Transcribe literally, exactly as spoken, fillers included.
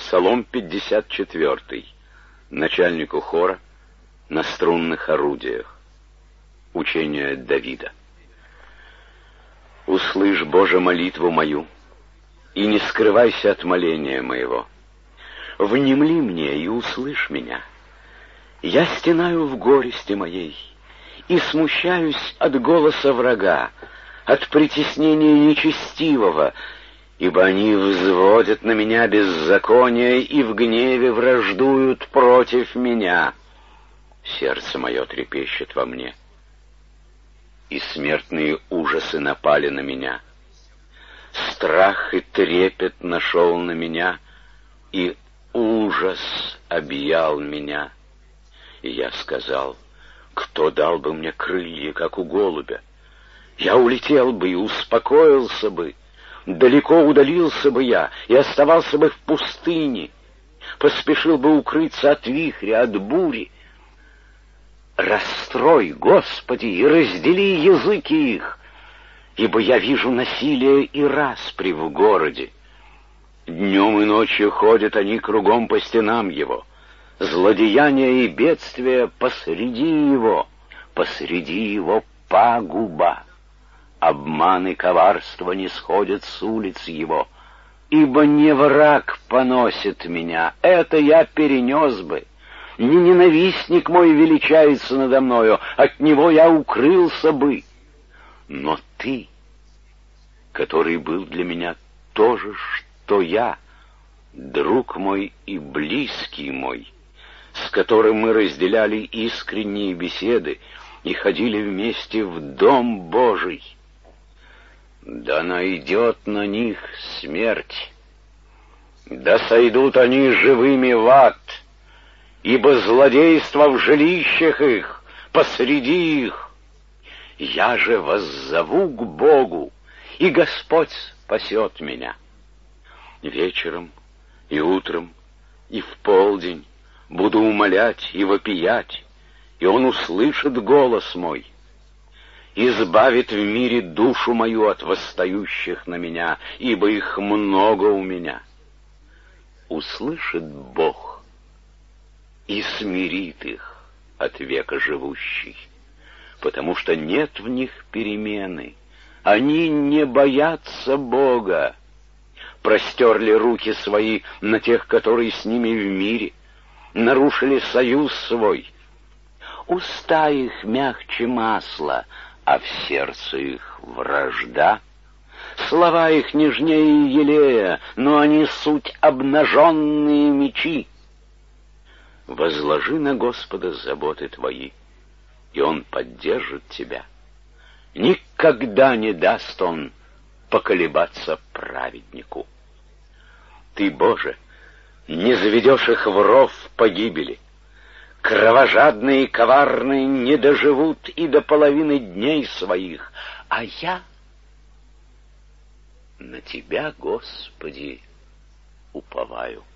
Псалом пятьдесят четвёртый. Начальнику хора на струнных орудиях. Учение Давида. «Услышь, Боже, молитву мою, и не скрывайся от моления моего. Внемли мне и услышь меня. Я стенаю в горести моей и смущаюсь от голоса врага, от притеснения нечестивого, ибо они взводят на меня беззаконие и в гневе враждуют против меня. Сердце мое трепещет во мне, и смертные ужасы напали на меня. Страх и трепет нашел на меня, и ужас объял меня. И я сказал: кто дал бы мне крылья, как у голубя? Я улетел бы и успокоился бы, далеко удалился бы я и оставался бы в пустыне, поспешил бы укрыться от вихря, от бури. Расстрой, Господи, и раздели языки их, ибо я вижу насилие и распри в городе. Днем и ночью ходят они кругом по стенам его, злодеяния и бедствия посреди его, посреди его пагуба. Обман и коварство не сходят с улиц его, ибо не враг поносит меня, это я перенес бы. Не ненавистник мой величается надо мною, от него я укрылся бы. Но ты, который был для меня то же, что я, друг мой и близкий мой, с которым мы разделяли искренние беседы и ходили вместе в Дом Божий, да найдет на них смерть, да сойдут они живыми в ад, ибо злодейство в жилищах их, посреди их. Я же воззову к Богу, и Господь спасет меня. Вечером и утром и в полдень буду умолять и вопиять, и Он услышит голос мой, избавит в мире душу мою от восстающих на меня, ибо их много у меня. Услышит Бог и смирит их от века живущий, потому что нет в них перемены. Они не боятся Бога, простерли руки свои на тех, которые с ними в мире, нарушили союз свой. Уста их мягче масла, а в сердце их вражда. Слова их нежнее елея, но они суть обнаженные мечи. Возложи на Господа заботы твои, и Он поддержит тебя. Никогда не даст Он поколебаться праведнику. Ты, Боже, не заведешь их в ров погибели. Кровожадные и коварные не доживут и до половины дней своих, а я на Тебя, Господи, уповаю.